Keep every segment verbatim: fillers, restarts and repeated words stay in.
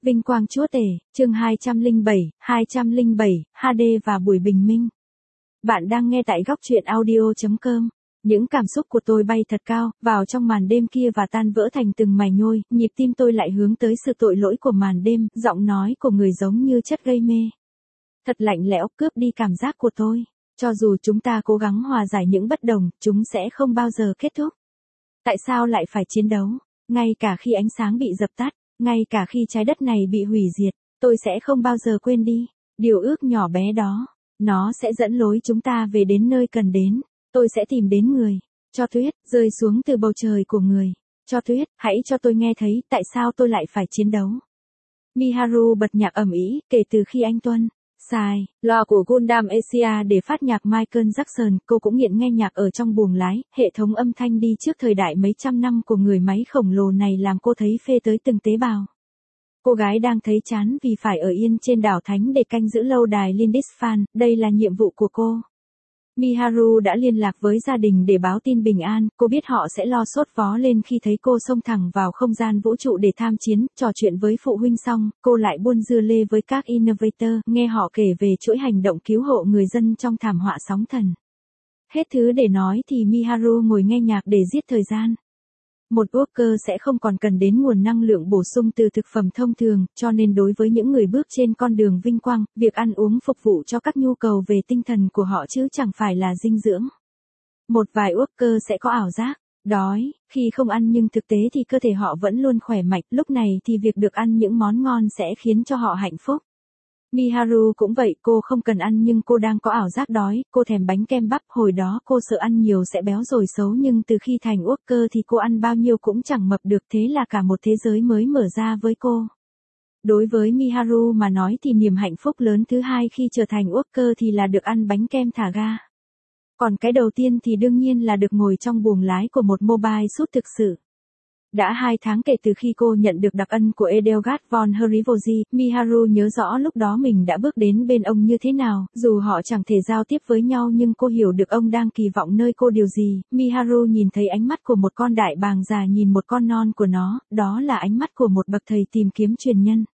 Vinh quang chúa tể, chương hai trăm lẻ bảy, hai trăm lẻ bảy, hát đê và buổi bình minh. Bạn đang nghe tại góc truyện audio chấm com. Những cảm xúc của tôi bay thật cao, vào trong màn đêm kia và tan vỡ thành từng mảnh nhôi, nhịp tim tôi lại hướng tới sự tội lỗi của màn đêm, giọng nói của người giống như chất gây mê. Thật lạnh lẽo, cướp đi cảm giác của tôi. Cho dù chúng ta cố gắng hòa giải những bất đồng, chúng sẽ không bao giờ kết thúc. Tại sao lại phải chiến đấu? Ngay cả khi ánh sáng bị dập tắt, ngay cả khi trái đất này bị hủy diệt, tôi sẽ không bao giờ quên đi điều ước nhỏ bé đó. Nó sẽ dẫn lối chúng ta về đến nơi cần đến. Tôi sẽ tìm đến người. Cho tuyết rơi xuống từ bầu trời của người. Cho tuyết, hãy cho tôi nghe thấy tại sao tôi lại phải chiến đấu. Miharu bật nhạc ầm ĩ, kể từ khi anh Tuân xài loa của Gundam Asia để phát nhạc Michael Jackson, cô cũng nghiện nghe nhạc ở trong buồng lái. Hệ thống âm thanh đi trước thời đại mấy trăm năm của người máy khổng lồ này làm cô thấy phê tới từng tế bào. Cô gái đang thấy chán vì phải ở yên trên đảo thánh để canh giữ lâu đài Lindisfarne, đây là nhiệm vụ của cô. Miharu đã liên lạc với gia đình để báo tin bình an, cô biết họ sẽ lo sốt vó lên khi thấy cô xông thẳng vào không gian vũ trụ để tham chiến. Trò chuyện với phụ huynh xong, cô lại buôn dưa lê với các innovator, nghe họ kể về chuỗi hành động cứu hộ người dân trong thảm họa sóng thần. Hết thứ để nói thì Miharu ngồi nghe nhạc để giết thời gian. Một worker sẽ không còn cần đến nguồn năng lượng bổ sung từ thực phẩm thông thường, cho nên đối với những người bước trên con đường vinh quang, việc ăn uống phục vụ cho các nhu cầu về tinh thần của họ chứ chẳng phải là dinh dưỡng. Một vài worker sẽ có ảo giác, đói, khi không ăn nhưng thực tế thì cơ thể họ vẫn luôn khỏe mạnh, lúc này thì việc được ăn những món ngon sẽ khiến cho họ hạnh phúc. Miharu cũng vậy, cô không cần ăn nhưng cô đang có ảo giác đói, cô thèm bánh kem bắp, hồi đó cô sợ ăn nhiều sẽ béo rồi xấu nhưng từ khi thành worker thì cô ăn bao nhiêu cũng chẳng mập được, thế là cả một thế giới mới mở ra với cô. Đối với Miharu mà nói thì niềm hạnh phúc lớn thứ hai khi trở thành worker thì là được ăn bánh kem thả ga. Còn cái đầu tiên thì đương nhiên là được ngồi trong buồng lái của một mobile suit thực sự. Đã hai tháng kể từ khi cô nhận được đặc ân của Edelgard von Herivoji, Miharu nhớ rõ lúc đó mình đã bước đến bên ông như thế nào, dù họ chẳng thể giao tiếp với nhau nhưng cô hiểu được ông đang kỳ vọng nơi cô điều gì. Miharu nhìn thấy ánh mắt của một con đại bàng già nhìn một con non của nó, đó là ánh mắt của một bậc thầy tìm kiếm truyền nhân.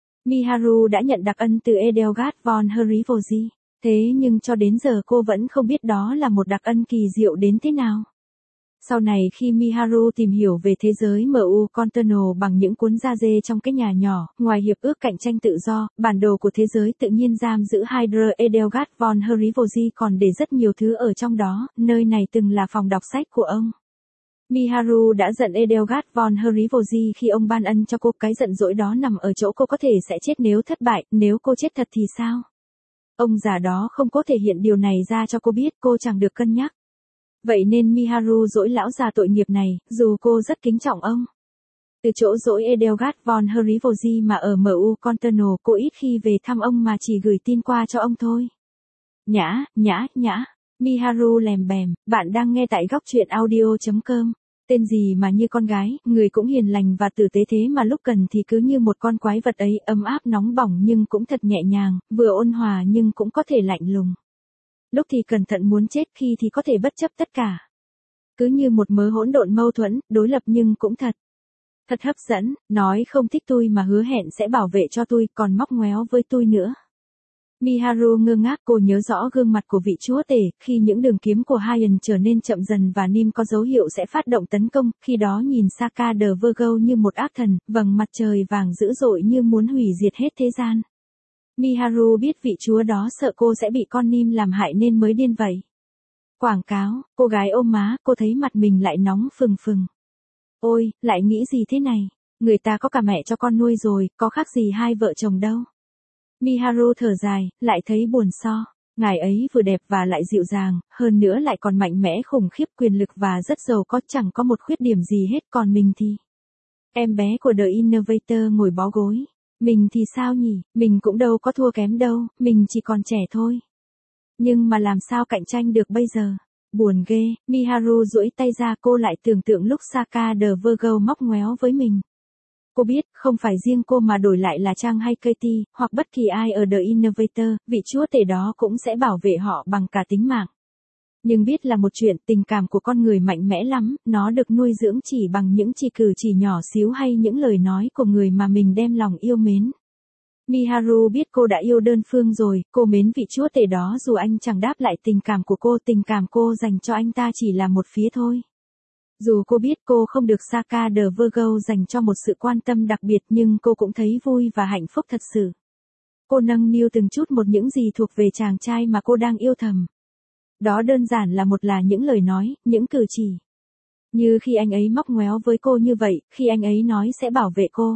Miharu đã nhận đặc ân từ Edelgard von Herivoji, thế nhưng cho đến giờ cô vẫn không biết đó là một đặc ân kỳ diệu đến thế nào. Sau này khi Miharu tìm hiểu về thế giới em u Continental bằng những cuốn da dê trong cái nhà nhỏ, ngoài hiệp ước cạnh tranh tự do, bản đồ của thế giới tự nhiên giam giữ Hydra Edelgard von Herivoji còn để rất nhiều thứ ở trong đó, nơi này từng là phòng đọc sách của ông. Miharu đã giận Edelgard von Herivoji khi ông ban ân cho cô, cái giận dỗi đó nằm ở chỗ cô có thể sẽ chết nếu thất bại, nếu cô chết thật thì sao? Ông già đó không có thể hiện điều này ra cho cô biết, cô chẳng được cân nhắc. Vậy nên Miharu dỗi lão già tội nghiệp này, dù cô rất kính trọng ông. Từ chỗ dỗi Edelgard von Herivoji mà ở em u Continental, cô ít khi về thăm ông mà chỉ gửi tin qua cho ông thôi. Nhã, nhã, nhã. Miharu lèm bèm, bạn đang nghe tại góc truyện audio chấm com. Tên gì mà như con gái, người cũng hiền lành và tử tế thế mà lúc cần thì cứ như một con quái vật ấy, ấm áp nóng bỏng nhưng cũng thật nhẹ nhàng, vừa ôn hòa nhưng cũng có thể lạnh lùng. Lúc thì cẩn thận muốn chết, khi thì có thể bất chấp tất cả. Cứ như một mớ hỗn độn mâu thuẫn, đối lập nhưng cũng thật. Thật hấp dẫn, nói không thích tôi mà hứa hẹn sẽ bảo vệ cho tôi, còn móc ngoéo với tôi nữa. Miharu ngơ ngác, cô nhớ rõ gương mặt của vị chúa tể, khi những đường kiếm của Hyen trở nên chậm dần và Nim có dấu hiệu sẽ phát động tấn công, khi đó nhìn Saka the Virgo như một ác thần, vầng mặt trời vàng dữ dội như muốn hủy diệt hết thế gian. Miharu biết vị chúa đó sợ cô sẽ bị con Nim làm hại nên mới điên vậy. Quảng cáo, cô gái ôm má, cô thấy mặt mình lại nóng phừng phừng. Ôi, lại nghĩ gì thế này? Người ta có cả mẹ cho con nuôi rồi, có khác gì hai vợ chồng đâu. Miharu thở dài, lại thấy buồn so. Ngài ấy vừa đẹp và lại dịu dàng, hơn nữa lại còn mạnh mẽ khủng khiếp, quyền lực và rất giàu có, chẳng có một khuyết điểm gì hết, còn mình thì... Em bé của The Innovator ngồi bó gối. Mình thì sao nhỉ, mình cũng đâu có thua kém đâu, mình chỉ còn trẻ thôi. Nhưng mà làm sao cạnh tranh được bây giờ? Buồn ghê. Miharu duỗi tay ra, cô lại tưởng tượng lúc Saka the Virgo móc ngoéo với mình. Cô biết, không phải riêng cô mà đổi lại là Trang hay Katie, hoặc bất kỳ ai ở The Innovator, vị chúa tể đó cũng sẽ bảo vệ họ bằng cả tính mạng. Nhưng biết là một chuyện, tình cảm của con người mạnh mẽ lắm, nó được nuôi dưỡng chỉ bằng những chỉ cử chỉ nhỏ xíu hay những lời nói của người mà mình đem lòng yêu mến. Miharu biết cô đã yêu đơn phương rồi, cô mến vị chúa tể đó dù anh chẳng đáp lại tình cảm của cô, tình cảm cô dành cho anh ta chỉ là một phía thôi. Dù cô biết cô không được Saka the Virgo dành cho một sự quan tâm đặc biệt nhưng cô cũng thấy vui và hạnh phúc thật sự. Cô nâng niu từng chút một những gì thuộc về chàng trai mà cô đang yêu thầm. Đó đơn giản là một là những lời nói, những cử chỉ. Như khi anh ấy móc ngoéo với cô như vậy, khi anh ấy nói sẽ bảo vệ cô.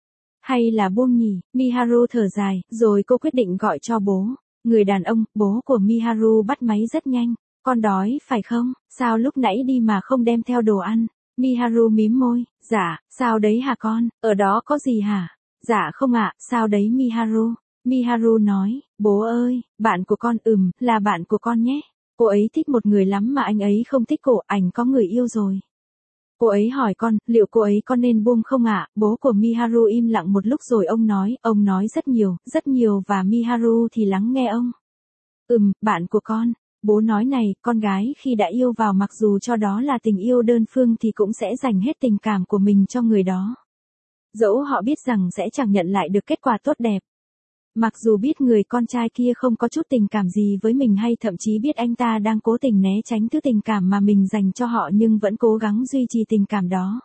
Hay là buông nhỉ, Miharu thở dài, rồi cô quyết định gọi cho bố. Người đàn ông, bố của Miharu bắt máy rất nhanh. Con đói, phải không? Sao lúc nãy đi mà không đem theo đồ ăn? Miharu mím môi, dạ, sao đấy hả con, ở đó có gì hả? Dạ không ạ, sao đấy Miharu? Miharu nói, bố ơi, bạn của con ừm, là bạn của con nhé. Cô ấy thích một người lắm mà anh ấy không thích cô, ảnh có người yêu rồi. Cô ấy hỏi con, liệu cô ấy có nên buông không ạ? Bố của Miharu im lặng một lúc rồi ông nói, ông nói rất nhiều, rất nhiều và Miharu thì lắng nghe ông. Ừm, bạn của con. Bố nói này, con gái khi đã yêu vào mặc dù cho đó là tình yêu đơn phương thì cũng sẽ dành hết tình cảm của mình cho người đó. Dẫu họ biết rằng sẽ chẳng nhận lại được kết quả tốt đẹp. Mặc dù biết người con trai kia không có chút tình cảm gì với mình hay thậm chí biết anh ta đang cố tình né tránh thứ tình cảm mà mình dành cho họ nhưng vẫn cố gắng duy trì tình cảm đó.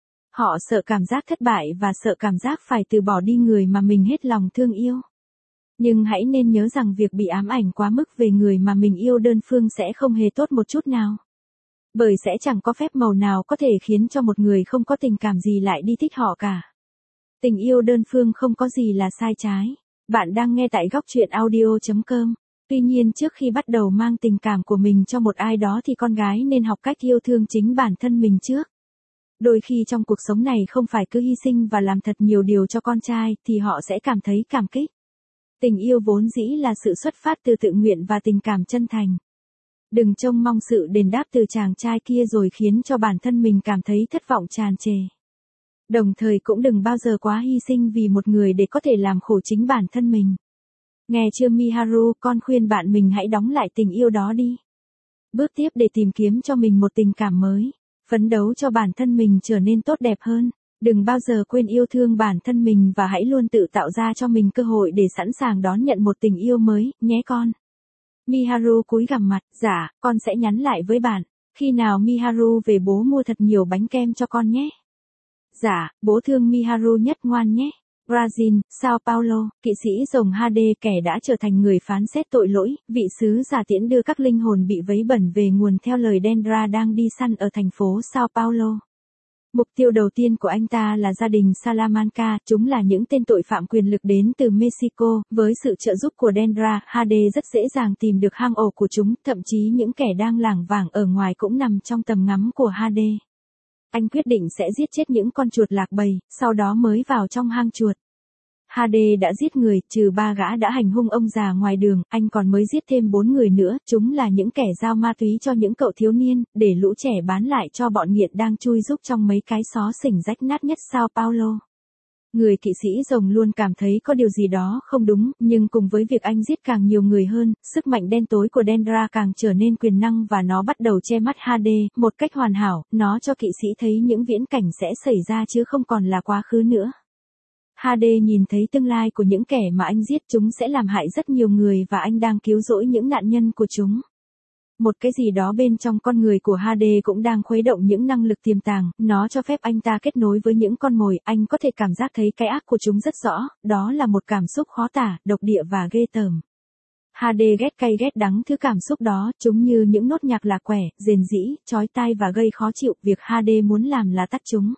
Họ sợ cảm giác thất bại và sợ cảm giác phải từ bỏ đi người mà mình hết lòng thương yêu. Nhưng hãy nên nhớ rằng việc bị ám ảnh quá mức về người mà mình yêu đơn phương sẽ không hề tốt một chút nào. Bởi sẽ chẳng có phép màu nào có thể khiến cho một người không có tình cảm gì lại đi thích họ cả. Tình yêu đơn phương không có gì là sai trái. Bạn đang nghe tại góc truyện audio chấm com. Tuy nhiên trước khi bắt đầu mang tình cảm của mình cho một ai đó thì con gái nên học cách yêu thương chính bản thân mình trước. Đôi khi trong cuộc sống này không phải cứ hy sinh và làm thật nhiều điều cho con trai thì họ sẽ cảm thấy cảm kích. Tình yêu vốn dĩ là sự xuất phát từ tự nguyện và tình cảm chân thành. Đừng trông mong sự đền đáp từ chàng trai kia rồi khiến cho bản thân mình cảm thấy thất vọng tràn trề. Đồng thời cũng đừng bao giờ quá hy sinh vì một người để có thể làm khổ chính bản thân mình. Nghe chưa Miharu, con khuyên bạn mình hãy đóng lại tình yêu đó đi. Bước tiếp để tìm kiếm cho mình một tình cảm mới. Phấn đấu cho bản thân mình trở nên tốt đẹp hơn. Đừng bao giờ quên yêu thương bản thân mình và hãy luôn tự tạo ra cho mình cơ hội để sẵn sàng đón nhận một tình yêu mới, nhé con. Miharu cúi gằm mặt, dạ, con sẽ nhắn lại với bạn. Khi nào Miharu về bố mua thật nhiều bánh kem cho con nhé. Dạ, bố thương Miharu nhất ngoan nhé. Brazil, Sao Paulo, kỵ sĩ rồng hát đê kẻ đã trở thành người phán xét tội lỗi, vị sứ giả tiễn đưa các linh hồn bị vấy bẩn về nguồn theo lời Dendra đang đi săn ở thành phố Sao Paulo. Mục tiêu đầu tiên của anh ta là gia đình Salamanca, chúng là những tên tội phạm quyền lực đến từ Mexico, với sự trợ giúp của Dendra, hát đê rất dễ dàng tìm được hang ổ của chúng, thậm chí những kẻ đang lảng vảng ở ngoài cũng nằm trong tầm ngắm của hát đê. Anh quyết định sẽ giết chết những con chuột lạc bầy, sau đó mới vào trong hang chuột. hát đê đã giết người, trừ ba gã đã hành hung ông già ngoài đường, anh còn mới giết thêm bốn người nữa, chúng là những kẻ giao ma túy cho những cậu thiếu niên, để lũ trẻ bán lại cho bọn nghiện đang chui rúc trong mấy cái xó xỉnh rách nát nhất Sao Paulo. Người kỵ sĩ rồng luôn cảm thấy có điều gì đó không đúng, nhưng cùng với việc anh giết càng nhiều người hơn, sức mạnh đen tối của Dendra càng trở nên quyền năng và nó bắt đầu che mắt hát đê, một cách hoàn hảo, nó cho kỵ sĩ thấy những viễn cảnh sẽ xảy ra chứ không còn là quá khứ nữa. hát đê nhìn thấy tương lai của những kẻ mà anh giết, chúng sẽ làm hại rất nhiều người và anh đang cứu rỗi những nạn nhân của chúng. Một cái gì đó bên trong con người của hát đê cũng đang khuấy động những năng lực tiềm tàng, nó cho phép anh ta kết nối với những con mồi, anh có thể cảm giác thấy cái ác của chúng rất rõ, đó là một cảm xúc khó tả, độc địa và ghê tởm. hát đê ghét cay ghét đắng thứ cảm xúc đó, chúng như những nốt nhạc lạc quẻ, rền rĩ, chói tai và gây khó chịu, việc hát đê muốn làm là tắt chúng.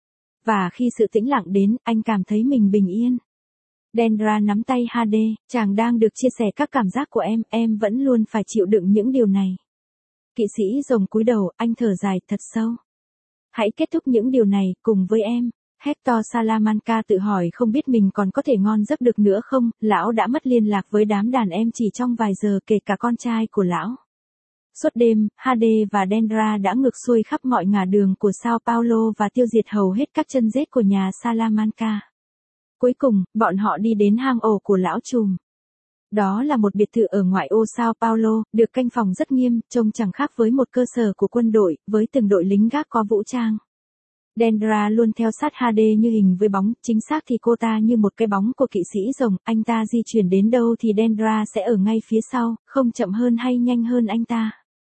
Và khi sự tĩnh lặng đến, anh cảm thấy mình bình yên. Dendra nắm tay hát đê, chàng đang được chia sẻ các cảm giác của em, em vẫn luôn phải chịu đựng những điều này. Kỵ sĩ rồng cúi đầu, anh thở dài thật sâu. Hãy kết thúc những điều này, cùng với em. Hector Salamanca tự hỏi không biết mình còn có thể ngon giấc được nữa không, lão đã mất liên lạc với đám đàn em chỉ trong vài giờ kể cả con trai của lão. Suốt đêm, hát đê và Dendra đã ngược xuôi khắp mọi ngả đường của Sao Paulo và tiêu diệt hầu hết các chân rết của nhà Salamanca. Cuối cùng, bọn họ đi đến hang ổ của lão trùm. Đó là một biệt thự ở ngoại ô Sao Paulo, được canh phòng rất nghiêm, trông chẳng khác với một cơ sở của quân đội, với từng đội lính gác có vũ trang. Dendra luôn theo sát hát đê như hình với bóng, chính xác thì cô ta như một cái bóng của kỵ sĩ rồng, anh ta di chuyển đến đâu thì Dendra sẽ ở ngay phía sau, không chậm hơn hay nhanh hơn anh ta.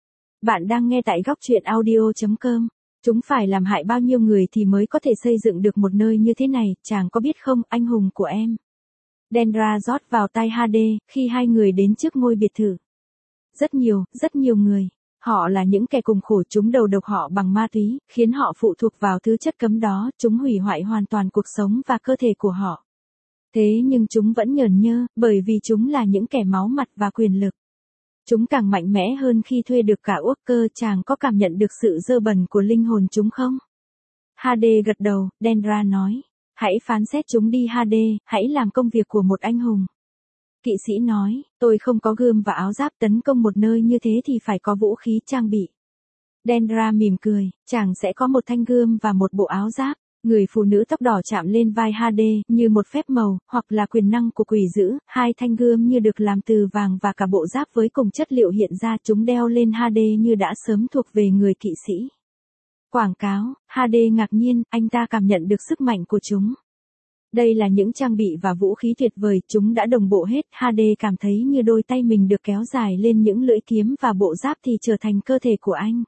Bạn đang nghe tại góc truyện audio chấm com. Chúng phải làm hại bao nhiêu người thì mới có thể xây dựng được một nơi như thế này, chàng có biết không, anh hùng của em. Dendra rót vào tai hát đê, khi hai người đến trước ngôi biệt thự. Rất nhiều, rất nhiều người. Họ là những kẻ cùng khổ, chúng đầu độc họ bằng ma túy, khiến họ phụ thuộc vào thứ chất cấm đó, chúng hủy hoại hoàn toàn cuộc sống và cơ thể của họ. Thế nhưng chúng vẫn nhởn nhơ, bởi vì chúng là những kẻ máu mặt và quyền lực. Chúng càng mạnh mẽ hơn khi thuê được cả Walker, chàng có cảm nhận được sự dơ bẩn của linh hồn chúng không? hát đê gật đầu, Dendra nói. Hãy phán xét chúng đi hát đê, hãy làm công việc của một anh hùng. Kỵ sĩ nói, tôi không có gươm và áo giáp, tấn công một nơi như thế thì phải có vũ khí trang bị. Dendra mỉm cười, chàng sẽ có một thanh gươm và một bộ áo giáp. Người phụ nữ tóc đỏ chạm lên vai hát đê, như một phép màu, hoặc là quyền năng của quỷ dữ, hai thanh gươm như được làm từ vàng và cả bộ giáp với cùng chất liệu hiện ra, chúng đeo lên hát đê như đã sớm thuộc về người kỵ sĩ. Quảng cáo, hát đê ngạc nhiên, anh ta cảm nhận được sức mạnh của chúng. Đây là những trang bị và vũ khí tuyệt vời, chúng đã đồng bộ hết, hát đê cảm thấy như đôi tay mình được kéo dài lên những lưỡi kiếm và bộ giáp thì trở thành cơ thể của anh.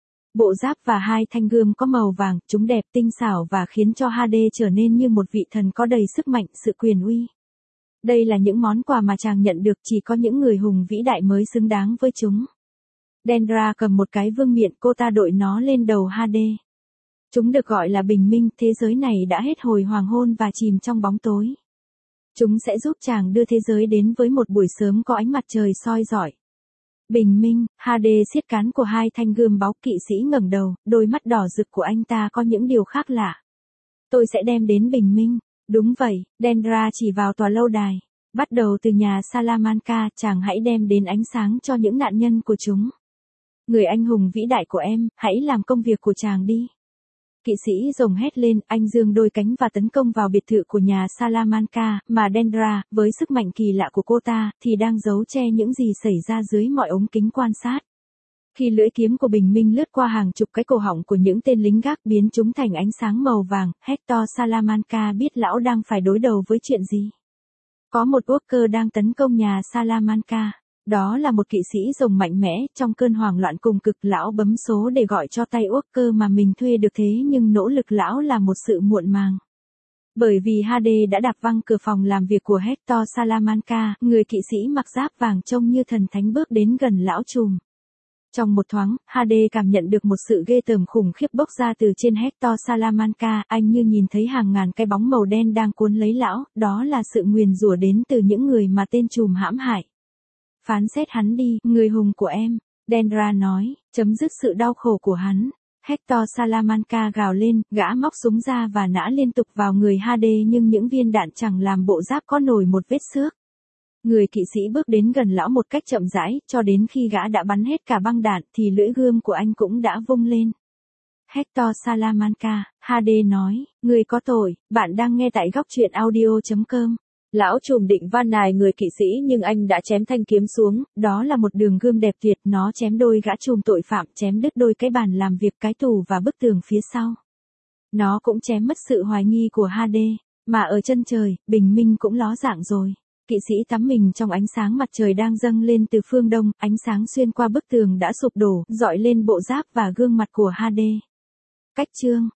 Bộ giáp và hai thanh gươm có màu vàng, chúng đẹp tinh xảo và khiến cho hát đê trở nên như một vị thần có đầy sức mạnh, sự quyền uy. Đây là những món quà mà chàng nhận được, chỉ có những người hùng vĩ đại mới xứng đáng với chúng. Dendra cầm một cái vương miện, cô ta đội nó lên đầu hát đê. Chúng được gọi là bình minh, thế giới này đã hết hồi hoàng hôn và chìm trong bóng tối. Chúng sẽ giúp chàng đưa thế giới đến với một buổi sớm có ánh mặt trời soi rọi. Bình minh, hát đê siết cán của hai thanh gươm báu, kỵ sĩ ngẩng đầu, đôi mắt đỏ rực của anh ta có những điều khác lạ. Tôi sẽ đem đến bình minh. Đúng vậy, Dendra chỉ vào tòa lâu đài. Bắt đầu từ nhà Salamanca, chàng hãy đem đến ánh sáng cho những nạn nhân của chúng. Người anh hùng vĩ đại của em, hãy làm công việc của chàng đi. Kỵ sĩ rồng hét lên, anh giương đôi cánh và tấn công vào biệt thự của nhà Salamanca, mà Dendra, với sức mạnh kỳ lạ của cô ta, thì đang giấu che những gì xảy ra dưới mọi ống kính quan sát. Khi lưỡi kiếm của bình minh lướt qua hàng chục cái cổ họng của những tên lính gác biến chúng thành ánh sáng màu vàng, Hector Salamanca biết lão đang phải đối đầu với chuyện gì. Có một Walker đang tấn công nhà Salamanca. Đó là một kỵ sĩ rồng mạnh mẽ, trong cơn hoảng loạn cùng cực lão bấm số để gọi cho tay Walker mà mình thuê được, thế nhưng nỗ lực lão là một sự muộn màng. Bởi vì hát đê đã đạp văng cửa phòng làm việc của Hector Salamanca, người kỵ sĩ mặc giáp vàng trông như thần thánh bước đến gần lão trùm. Trong một thoáng, hát đê cảm nhận được một sự ghê tởm khủng khiếp bốc ra từ trên Hector Salamanca, anh như nhìn thấy hàng ngàn cái bóng màu đen đang cuốn lấy lão, đó là sự nguyền rủa đến từ những người mà tên trùm hãm hại. Phán xét hắn đi, người hùng của em, Dendra nói, chấm dứt sự đau khổ của hắn. Hector Salamanca gào lên, gã móc súng ra và nã liên tục vào người hát đê nhưng những viên đạn chẳng làm bộ giáp có nổi một vết xước. Người kỵ sĩ bước đến gần lão một cách chậm rãi, cho đến khi gã đã bắn hết cả băng đạn thì lưỡi gươm của anh cũng đã vung lên. Hector Salamanca, hát đê nói, người có tội, bạn đang nghe tại góc truyện audio chấm com. Lão trùm định van nài người kỵ sĩ nhưng anh đã chém thanh kiếm xuống, đó là một đường gươm đẹp tuyệt, nó chém đôi gã trùm tội phạm, chém đứt đôi cái bàn làm việc, cái tủ và bức tường phía sau. Nó cũng chém mất sự hoài nghi của hát đê, mà ở chân trời, bình minh cũng ló dạng rồi. Kỵ sĩ tắm mình trong ánh sáng mặt trời đang dâng lên từ phương đông, ánh sáng xuyên qua bức tường đã sụp đổ, dọi lên bộ giáp và gương mặt của hát đê. Cách chương